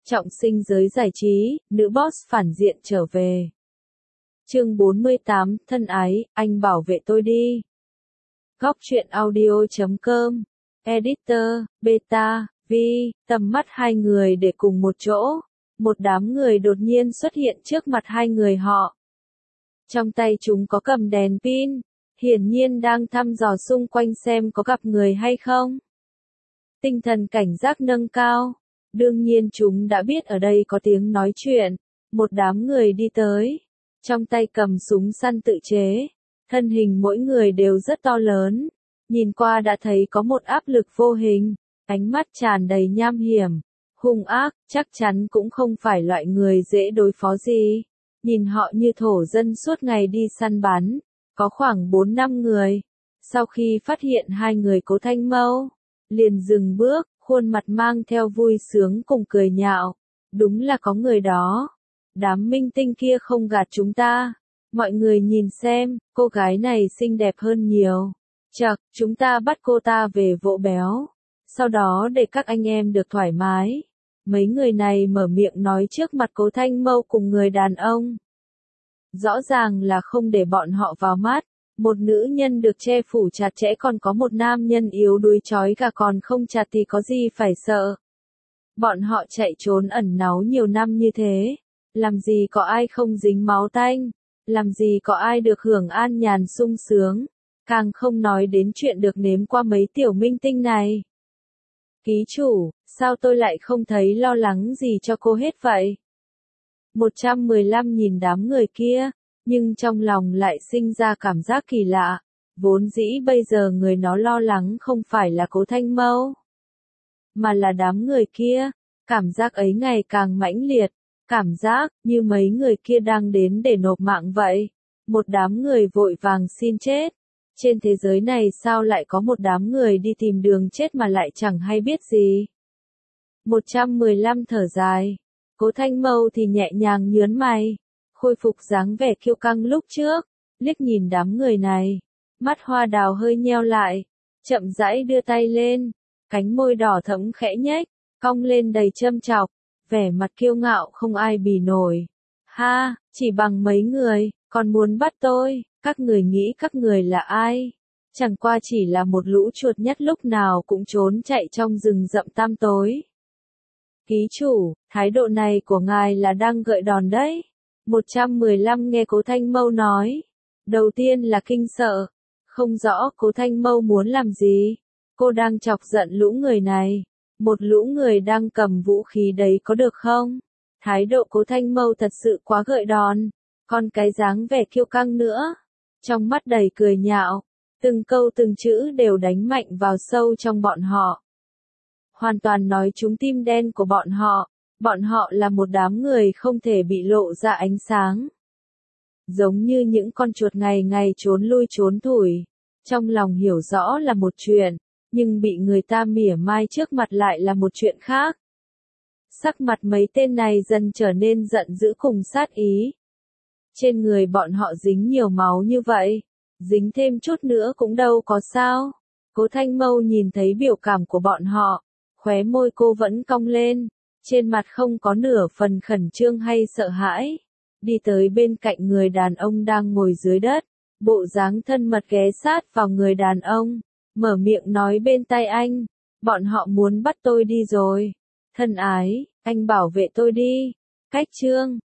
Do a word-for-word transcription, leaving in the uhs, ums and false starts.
Trọng sinh giới giải trí, nữ boss phản diện trở về. Chương bốn mươi tám, thân ái, anh bảo vệ tôi đi. Góc truyện audio chấm com, Editor, Beta, Vi, tầm mắt hai người để cùng một chỗ. Một đám người đột nhiên xuất hiện trước mặt hai người họ. Trong tay chúng có cầm đèn pin, hiển nhiên đang thăm dò xung quanh xem có gặp người hay không. Tinh thần cảnh giác nâng cao. Đương nhiên chúng đã biết ở đây có tiếng nói chuyện. Một đám người đi tới, trong tay cầm súng săn tự chế. Thân hình mỗi người đều rất to lớn. Nhìn qua đã thấy có một áp lực vô hình. Ánh mắt tràn đầy nham hiểm, hung ác, chắc chắn cũng không phải loại người dễ đối phó gì. Nhìn họ như thổ dân suốt ngày đi săn bắn. Có khoảng bốn năm người. Sau khi phát hiện hai người Cố Thanh Mâu, liền dừng bước, khuôn mặt mang theo vui sướng cùng cười nhạo. Đúng là có người đó. Đám minh tinh kia không gạt chúng ta. Mọi người nhìn xem, cô gái này xinh đẹp hơn nhiều. Chậc, chúng ta bắt cô ta về vỗ béo. Sau đó để các anh em được thoải mái. Mấy người này mở miệng nói trước mặt Cố Thanh Mâu cùng người đàn ông. Rõ ràng là không để bọn họ vào mắt. Một nữ nhân được che phủ chặt chẽ còn có một nam nhân yếu đuối trói gà còn không chặt thì có gì phải sợ. Bọn họ chạy trốn ẩn náu nhiều năm như thế. Làm gì có ai không dính máu tanh. Làm gì có ai được hưởng an nhàn sung sướng. Càng không nói đến chuyện được nếm qua mấy tiểu minh tinh này. Ký chủ, sao tôi lại không thấy lo lắng gì cho cô hết vậy? một trăm mười lăm nhìn đám người kia, nhưng trong lòng lại sinh ra cảm giác kỳ lạ. Vốn dĩ bây giờ người nó lo lắng không phải là Cố Thanh Mâu, mà là đám người kia. Cảm giác ấy ngày càng mãnh liệt. Cảm giác như mấy người kia đang đến để nộp mạng vậy. Một đám người vội vàng xin chết. Trên thế giới này sao lại có một đám người đi tìm đường chết mà lại chẳng hay biết gì. một trăm mười lăm thở dài. Cố Thanh Mâu thì nhẹ nhàng nhướn mày. Khôi phục dáng vẻ kiêu căng lúc trước. Liếc nhìn đám người này. Mắt hoa đào hơi nheo lại. Chậm rãi đưa tay lên. Cánh môi đỏ thẫm khẽ nhếch. Cong lên đầy châm chọc. Vẻ mặt kiêu ngạo không ai bì nổi. Ha, chỉ bằng mấy người, còn muốn bắt tôi, các người nghĩ các người là ai? Chẳng qua chỉ là một lũ chuột nhất lúc nào cũng trốn chạy trong rừng rậm tăm tối. Ký chủ, thái độ này của ngài là đang gợi đòn đấy. một trăm mười lăm nghe Cố Thanh Mâu nói. Đầu tiên là kinh sợ. Không rõ Cố Thanh Mâu muốn làm gì. Cô đang chọc giận lũ người này. Một lũ người đang cầm vũ khí đấy có được không? Thái độ Cố Thanh Mâu thật sự quá gợi đòn. Còn cái dáng vẻ kiêu căng nữa. Trong mắt đầy cười nhạo. Từng câu từng chữ đều đánh mạnh vào sâu trong bọn họ. Hoàn toàn nói trúng tim đen của bọn họ. Bọn họ là một đám người không thể bị lộ ra ánh sáng. Giống như những con chuột ngày ngày trốn lui trốn thủi. Trong lòng hiểu rõ là một chuyện. Nhưng bị người ta mỉa mai trước mặt lại là một chuyện khác. Sắc mặt mấy tên này dần trở nên giận dữ cùng sát ý. Trên người bọn họ dính nhiều máu như vậy. Dính thêm chút nữa cũng đâu có sao. Cố Thanh Mâu nhìn thấy biểu cảm của bọn họ. Khóe môi cô vẫn cong lên. Trên mặt không có nửa phần khẩn trương hay sợ hãi. Đi tới bên cạnh người đàn ông đang ngồi dưới đất. Bộ dáng thân mật ghé sát vào người đàn ông. Mở miệng nói bên tai anh. Bọn họ muốn bắt tôi đi rồi. Thân ái, anh bảo vệ tôi đi. Cách chương.